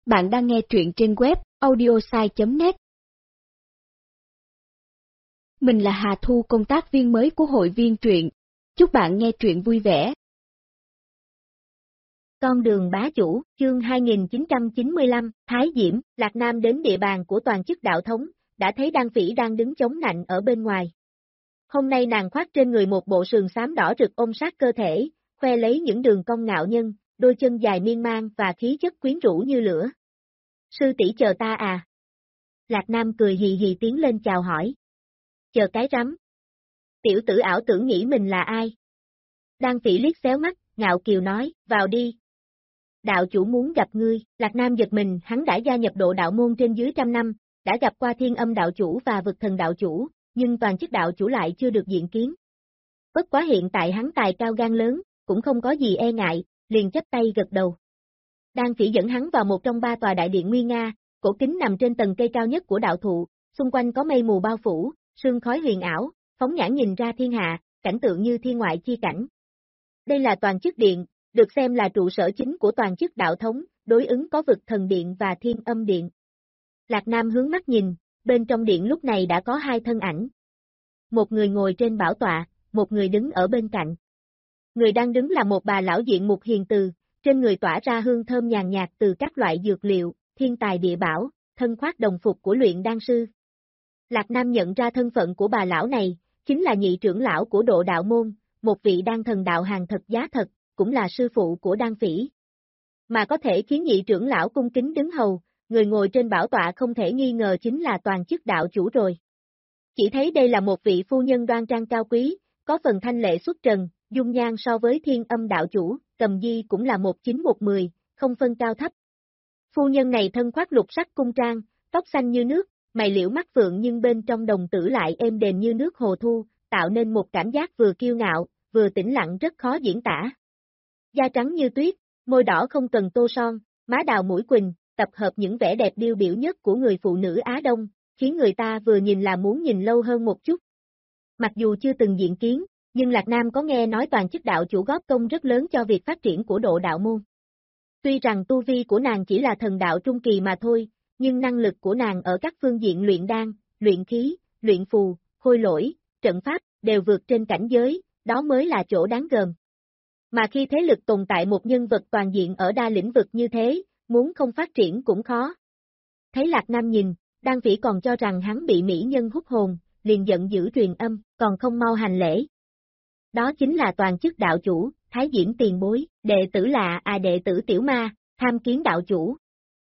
Bạn đang nghe truyện trên web audiosai.net. Mình là Hà Thu, công tác viên mới của hội viên truyện. Chúc bạn nghe truyện vui vẻ. Con đường bá chủ, chương 2995, Thái Diễm. Lạc Nam đến địa bàn của toàn chức đạo thống, đã thấy Đan Phỉ đang đứng chống nạnh ở bên ngoài. Hôm nay nàng khoác trên người một bộ sườn xám đỏ rực ôm sát cơ thể, khoe lấy những đường cong ngạo nhân, đôi chân dài miên man và khí chất quyến rũ như lửa. Sư tỷ chờ ta à? Lạc Nam cười hì hì tiến lên chào hỏi. Chờ cái rắm. Tiểu tử ảo tưởng nghĩ mình là ai? Đan Phỉ liếc xéo mắt, ngạo kiều nói, vào đi. Đạo chủ muốn gặp ngươi. Lạc Nam giật mình, hắn đã gia nhập độ đạo môn trên dưới 100 năm, đã gặp qua Thiên Âm đạo chủ và Vực Thần đạo chủ, nhưng toàn chức đạo chủ lại chưa được diện kiến. Bất quá hiện tại hắn tài cao gan lớn, cũng không có gì e ngại, liền chắp tay gật đầu. Đan Phỉ dẫn hắn vào một trong 3 tòa đại điện nguy nga, cổ kính nằm trên tầng cây cao nhất của đạo thụ, xung quanh có mây mù bao phủ, sương khói huyền ảo, phóng nhãn nhìn ra thiên hạ, cảnh tượng như thiên ngoại chi cảnh. Đây là toàn chức điện, được xem là trụ sở chính của toàn chức đạo thống, đối ứng có Vực Thần điện và Thiên Âm điện. Lạc Nam hướng mắt nhìn, bên trong điện lúc này đã có 2 thân ảnh. Một người ngồi trên bảo tọa, một người đứng ở bên cạnh. Người đang đứng là một bà lão diện mục hiền từ, trên người tỏa ra hương thơm nhàn nhạt từ các loại dược liệu, thiên tài địa bảo, thân khoác đồng phục của luyện đan sư. Lạc Nam nhận ra thân phận của bà lão này, chính là nhị trưởng lão của độ đạo môn, một vị đan thần đạo hàng thật giá thật, cũng là sư phụ của Đan Phỉ. Mà có thể khiến nhị trưởng lão cung kính đứng hầu, người ngồi trên bảo tọa không thể nghi ngờ chính là toàn chức đạo chủ rồi. Chỉ thấy đây là một vị phu nhân đoan trang cao quý, có phần thanh lệ xuất trần, dung nhan so với Thiên Âm đạo chủ, Cầm Di cũng là 19-1-10, không phân cao thấp. Phu nhân này thân khoác lục sắc cung trang, tóc xanh như nước, mày liễu mắt phượng nhưng bên trong đồng tử lại êm đềm như nước hồ thu, tạo nên một cảm giác vừa kiêu ngạo, vừa tĩnh lặng rất khó diễn tả. Da trắng như tuyết, môi đỏ không cần tô son, má đào mũi quỳnh, tập hợp những vẻ đẹp điêu biểu nhất của người phụ nữ Á Đông, khiến người ta vừa nhìn là muốn nhìn lâu hơn một chút. Mặc dù chưa từng diện kiến, nhưng Lạc Nam có nghe nói toàn chức đạo chủ góp công rất lớn cho việc phát triển của độ đạo môn. Tuy rằng tu vi của nàng chỉ là thần đạo trung kỳ mà thôi, nhưng năng lực của nàng ở các phương diện luyện đan, luyện khí, luyện phù, khôi lỗi, trận pháp, đều vượt trên cảnh giới, đó mới là chỗ đáng gờm. Mà khi thế lực tồn tại một nhân vật toàn diện ở đa lĩnh vực như thế, muốn không phát triển cũng khó. Thấy Lạc Nam nhìn, Đan Phỉ còn cho rằng hắn bị mỹ nhân hút hồn, liền giận dữ truyền âm, còn không mau hành lễ. Đó chính là toàn chức đạo chủ, Thái Diễm tiền bối, đệ tử là đệ tử Tiểu Ma, tham kiến đạo chủ.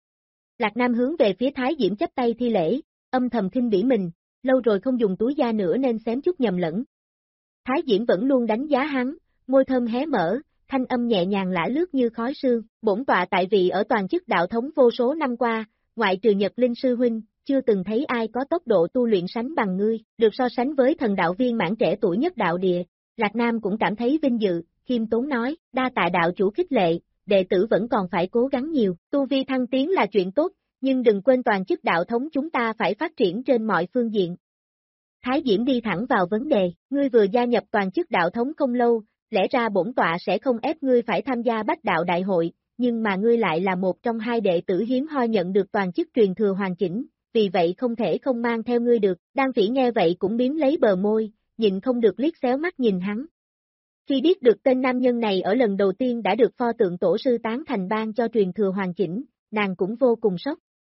Lạc Nam hướng về phía Thái Diễm chắp tay thi lễ, âm thầm khinh bỉ mình, lâu rồi không dùng túi da nữa nên xém chút nhầm lẫn. Thái Diễm vẫn luôn đánh giá hắn, môi thơm hé mở, thanh âm nhẹ nhàng lả lướt như khói sương, bổn tọa tại vị ở toàn chức đạo thống vô số năm qua, ngoại trừ Nhật Linh sư huynh, chưa từng thấy ai có tốc độ tu luyện sánh bằng ngươi, được so sánh với thần đạo viên mãn trẻ tuổi nhất đạo địa. Lạc Nam cũng cảm thấy vinh dự, khiêm tốn nói, đa tạ đạo chủ khích lệ, đệ tử vẫn còn phải cố gắng nhiều, tu vi thăng tiến là chuyện tốt, nhưng đừng quên toàn chức đạo thống chúng ta phải phát triển trên mọi phương diện. Thái Diễm đi thẳng vào vấn đề, ngươi vừa gia nhập toàn chức đạo thống không lâu, lẽ ra bổn tọa sẽ không ép ngươi phải tham gia bách đạo đại hội, nhưng mà ngươi lại là một trong 2 đệ tử hiếm hoi nhận được toàn chức truyền thừa hoàn chỉnh, vì vậy không thể không mang theo ngươi được. Đan Phỉ nghe vậy cũng biếm lấy bờ môi, nhìn không được liếc xéo mắt nhìn hắn. Khi biết được tên nam nhân này ở lần đầu tiên đã được pho tượng tổ sư tán thành ban cho truyền thừa hoàn chỉnh, nàng cũng vô cùng sốc.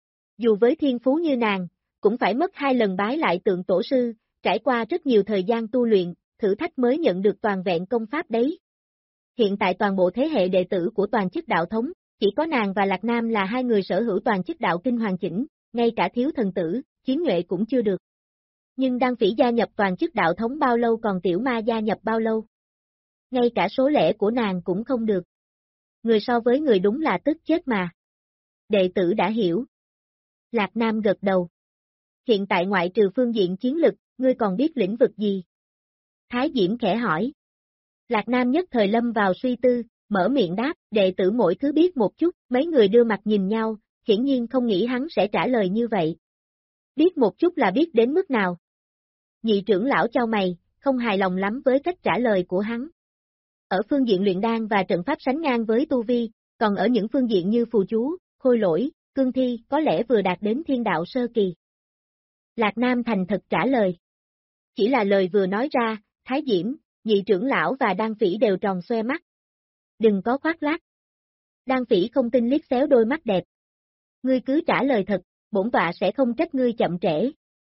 Dù với thiên phú như nàng, cũng phải mất 2 lần bái lại tượng tổ sư, trải qua rất nhiều thời gian tu luyện, thử thách mới nhận được toàn vẹn công pháp đấy. Hiện tại toàn bộ thế hệ đệ tử của toàn chức đạo thống, chỉ có nàng và Lạc Nam là 2 người sở hữu toàn chức đạo kinh hoàn chỉnh, ngay cả thiếu thần tử, chiến nhuệ cũng chưa được. Nhưng Đan Phỉ gia nhập toàn chức đạo thống bao lâu còn Tiểu Ma gia nhập bao lâu? Ngay cả số lẻ của nàng cũng không được. Người so với người đúng là tức chết mà. Đệ tử đã hiểu. Lạc Nam gật đầu. Hiện tại ngoại trừ phương diện chiến lực, ngươi còn biết lĩnh vực gì? Thái Diễm khẽ hỏi. Lạc Nam nhất thời lâm vào suy tư, mở miệng đáp, đệ tử mỗi thứ biết một chút, mấy người đưa mặt nhìn nhau, hiển nhiên không nghĩ hắn sẽ trả lời như vậy. Biết một chút là biết đến mức nào? Nhị trưởng lão chau mày, không hài lòng lắm với cách trả lời của hắn. Ở phương diện luyện đan và trận pháp sánh ngang với tu vi, còn ở những phương diện như phù chú, khôi lỗi, cương thi có lẽ vừa đạt đến thiên đạo sơ kỳ. Lạc Nam thành thật trả lời. Chỉ là lời vừa nói ra, Thái Diễm, nhị trưởng lão và Đan Phỉ đều tròn xoe mắt. Đừng có khoác lác. Đan Phỉ không tin liếc xéo đôi mắt đẹp. Ngươi cứ trả lời thật, bổn tọa sẽ không trách ngươi chậm trễ.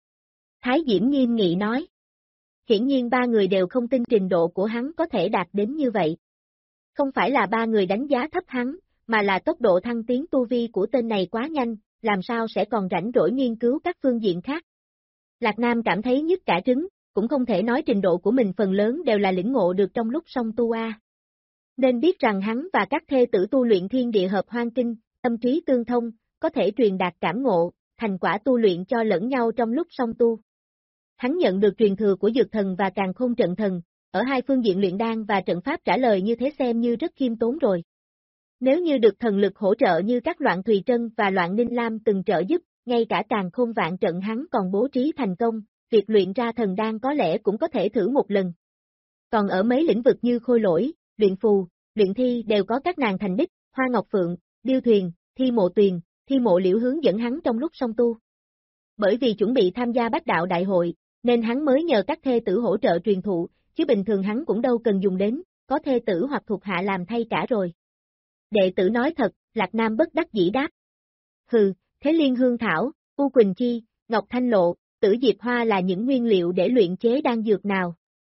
Thái Diễm nghiêm nghị nói. Hiển nhiên ba người đều không tin trình độ của hắn có thể đạt đến như vậy. Không phải là ba người đánh giá thấp hắn, mà là tốc độ thăng tiến tu vi của tên này quá nhanh, làm sao sẽ còn rảnh rỗi nghiên cứu các phương diện khác. Lạc Nam cảm thấy nhức cả trứng, cũng không thể nói trình độ của mình phần lớn đều là lĩnh ngộ được trong lúc song tu a. Nên biết rằng hắn và các thê tử tu luyện thiên địa hợp hoang kinh, tâm trí tương thông, có thể truyền đạt cảm ngộ, thành quả tu luyện cho lẫn nhau trong lúc song tu. Hắn nhận được truyền thừa của Dược Thần và Càn Khôn Trận Thần, ở hai phương diện luyện đan và trận pháp trả lời như thế xem như rất khiêm tốn rồi. Nếu như được thần lực hỗ trợ như các Loạn Thùy Trân và Loạn Ninh Lam từng trợ giúp, ngay cả Càn Khôn Vạn Trận hắn còn bố trí thành công, việc luyện ra thần đan có lẽ cũng có thể thử một lần. Còn ở mấy lĩnh vực như khôi lỗi, luyện phù, luyện thi đều có các nàng thành đích, Hoa Ngọc Phượng, Điêu Thuyền, Thi Mộ Tuyền, Thi Mộ Liễu hướng dẫn hắn trong lúc song tu. Bởi vì chuẩn bị tham gia Bách Đạo Đại hội, nên hắn mới nhờ các thê tử hỗ trợ truyền thụ, chứ bình thường hắn cũng đâu cần dùng đến, có thê tử hoặc thuộc hạ làm thay cả rồi. Đệ tử nói thật, Lạc Nam bất đắc dĩ đáp. Hừ, thế Liên Hương Thảo, U Quỳnh Chi, Ngọc Thanh Lộ, Tử Diệp Hoa là những nguyên liệu để luyện chế đan dược nào?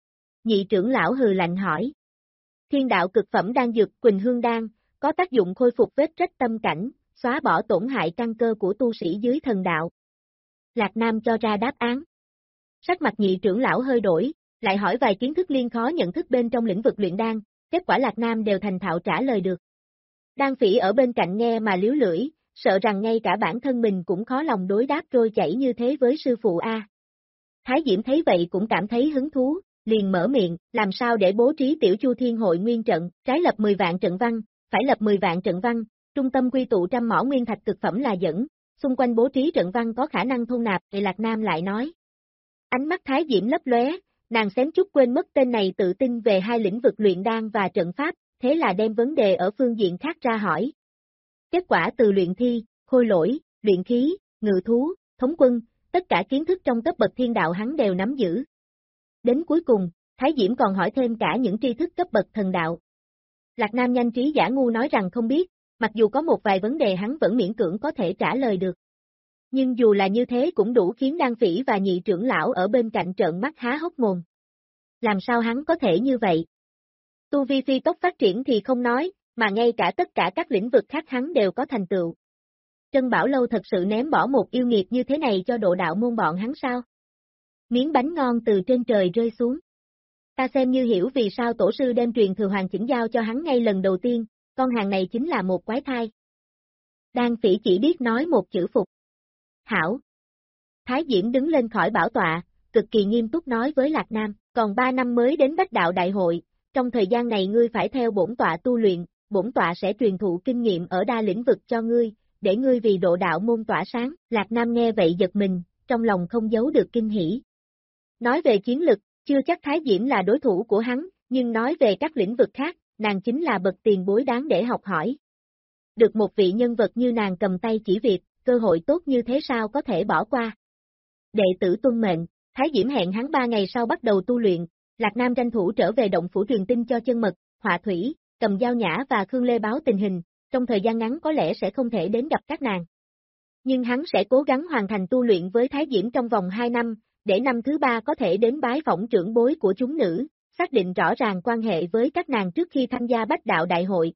Nhị trưởng lão hừ lạnh hỏi. Thiên đạo cực phẩm đan dược Quỳnh Hương Đan, có tác dụng khôi phục vết rách tâm cảnh, xóa bỏ tổn hại căn cơ của tu sĩ dưới thần đạo. Lạc Nam cho ra đáp án. Sắc mặt nhị trưởng lão hơi đổi, lại hỏi vài kiến thức liên khó nhận thức bên trong lĩnh vực luyện đan, kết quả Lạc Nam đều thành thạo trả lời được. Đan Phỉ ở bên cạnh nghe mà liếu lưỡi, sợ rằng ngay cả bản thân mình cũng khó lòng đối đáp trôi chảy như thế với sư phụ A. Thái Diễm thấy vậy cũng cảm thấy hứng thú, liền mở miệng, làm sao để bố trí tiểu Chu Thiên Hội Nguyên trận, trái lập 10 vạn trận văn, phải lập 10 vạn trận văn, trung tâm quy tụ trăm mỏ nguyên thạch cực phẩm là dẫn, xung quanh bố trí trận văn có khả năng thôn nạp, thì Lạc Nam lại nói. Ánh mắt Thái Diễm lấp lóe, nàng xém chút quên mất tên này tự tin về hai lĩnh vực luyện đan và trận pháp, thế là đem vấn đề ở phương diện khác ra hỏi. Kết quả từ luyện thi, khôi lỗi, luyện khí, ngự thú, thống quân, tất cả kiến thức trong cấp bậc thiên đạo hắn đều nắm giữ. Đến cuối cùng, Thái Diễm còn hỏi thêm cả những tri thức cấp bậc thần đạo. Lạc Nam nhanh trí giả ngu nói rằng không biết, mặc dù có một vài vấn đề hắn vẫn miễn cưỡng có thể trả lời được. Nhưng dù là như thế cũng đủ khiến Đan Phỉ và nhị trưởng lão ở bên cạnh trợn mắt há hốc mồm. Làm sao hắn có thể như vậy? Tu vi phi tốc phát triển thì không nói, mà ngay cả tất cả các lĩnh vực khác hắn đều có thành tựu. Trân Bảo Lâu thật sự ném bỏ một yêu nghiệt như thế này cho độ đạo môn bọn hắn sao? Miếng bánh ngon từ trên trời rơi xuống. Ta xem như hiểu vì sao tổ sư đem truyền thừa hoàn chỉnh giao cho hắn ngay lần đầu tiên, con hàng này chính là một quái thai. Đan Phỉ chỉ biết nói một chữ phục. Hảo. Thái Diễm đứng lên khỏi bảo tọa, cực kỳ nghiêm túc nói với Lạc Nam, còn 3 năm mới đến Bách Đạo Đại hội, trong thời gian này ngươi phải theo bổn tọa tu luyện, bổn tọa sẽ truyền thụ kinh nghiệm ở đa lĩnh vực cho ngươi, để ngươi vì độ đạo môn tỏa sáng. Lạc Nam nghe vậy giật mình, trong lòng không giấu được kinh hỉ. Nói về chiến lực, chưa chắc Thái Diễm là đối thủ của hắn, nhưng nói về các lĩnh vực khác, nàng chính là bậc tiền bối đáng để học hỏi. Được một vị nhân vật như nàng cầm tay chỉ việc, cơ hội tốt như thế sao có thể bỏ qua. Đệ tử tuân mệnh, Thái Diễm hẹn hắn 3 ngày sau bắt đầu tu luyện, Lạc Nam tranh thủ trở về động phủ truyền tin cho Chân Mật, Họa Thủy, Cầm Dao Nhã và Khương Lê báo tình hình, trong thời gian ngắn có lẽ sẽ không thể đến gặp các nàng. Nhưng hắn sẽ cố gắng hoàn thành tu luyện với Thái Diễm trong vòng 2 năm, để năm thứ 3 có thể đến bái phỏng trưởng bối của chúng nữ, xác định rõ ràng quan hệ với các nàng trước khi tham gia Bách Đạo Đại hội.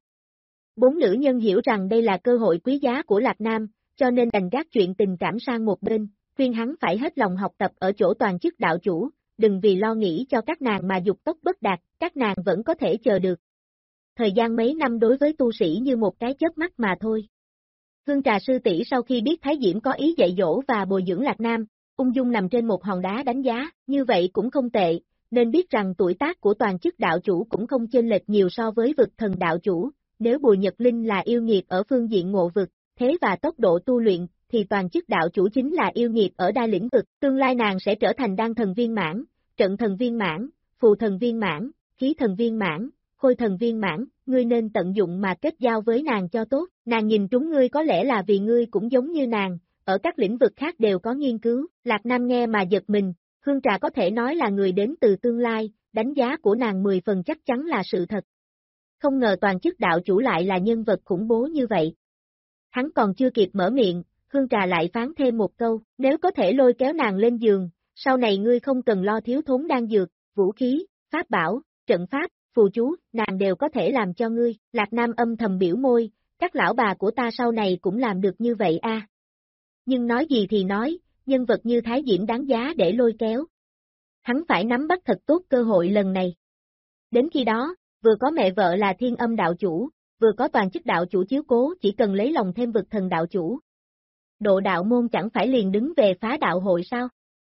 4 nữ nhân hiểu rằng đây là cơ hội quý giá của Lạc Nam, cho nên đành gác chuyện tình cảm sang một bên, khuyên hắn phải hết lòng học tập ở chỗ toàn chức đạo chủ, đừng vì lo nghĩ cho các nàng mà dục tốc bất đạt, các nàng vẫn có thể chờ được. Thời gian mấy năm đối với tu sĩ như một cái chớp mắt mà thôi. Hương Trà sư tỷ sau khi biết Thái Diễm có ý dạy dỗ và bồi dưỡng Lạc Nam, ung dung nằm trên một hòn đá đánh giá, như vậy cũng không tệ, nên biết rằng tuổi tác của toàn chức đạo chủ cũng không chênh lệch nhiều so với vực thần đạo chủ, nếu Bùi Nhật Linh là yêu nghiệt ở phương diện ngộ vực, thế và tốc độ tu luyện, thì toàn chức đạo chủ chính là yêu nghiệt ở đa lĩnh vực, tương lai nàng sẽ trở thành đan thần viên mãn, trận thần viên mãn, phù thần viên mãn, khí thần viên mãn, khôi thần viên mãn, ngươi nên tận dụng mà kết giao với nàng cho tốt, nàng nhìn trúng ngươi có lẽ là vì ngươi cũng giống như nàng, ở các lĩnh vực khác đều có nghiên cứu, Lạc Nam nghe mà giật mình, Hương Trà có thể nói là người đến từ tương lai, đánh giá của nàng 10 phần chắc chắn là sự thật. Không ngờ toàn chức đạo chủ lại là nhân vật khủng bố như vậy. Hắn còn chưa kịp mở miệng, Hương Trà lại phán thêm một câu, nếu có thể lôi kéo nàng lên giường, sau này ngươi không cần lo thiếu thốn đan dược, vũ khí, pháp bảo, trận pháp, phù chú, nàng đều có thể làm cho ngươi. Lạc Nam âm thầm biểu môi, các lão bà của ta sau này cũng làm được như vậy a. Nhưng nói gì thì nói, nhân vật như Thái Diễm đáng giá để lôi kéo. Hắn phải nắm bắt thật tốt cơ hội lần này. Đến khi đó, vừa có mẹ vợ là Thiên Âm đạo chủ, vừa có toàn chức đạo chủ chiếu cố, chỉ cần lấy lòng thêm vực thần đạo chủ. Độ đạo môn chẳng phải liền đứng về phá đạo hội sao?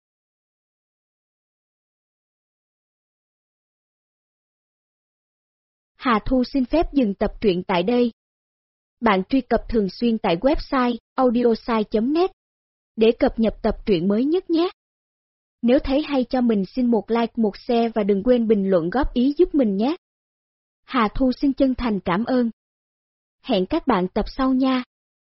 Hà Thu xin phép dừng tập truyện tại đây. Bạn truy cập thường xuyên tại website audiosai.net để cập nhật tập truyện mới nhất nhé. Nếu thấy hay cho mình xin một like, một share và đừng quên bình luận góp ý giúp mình nhé. Hà Thu xin chân thành cảm ơn. Hẹn các bạn tập sau nha.